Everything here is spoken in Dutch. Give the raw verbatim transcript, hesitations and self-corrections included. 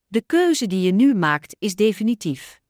De keuze die je nu maakt is definitief.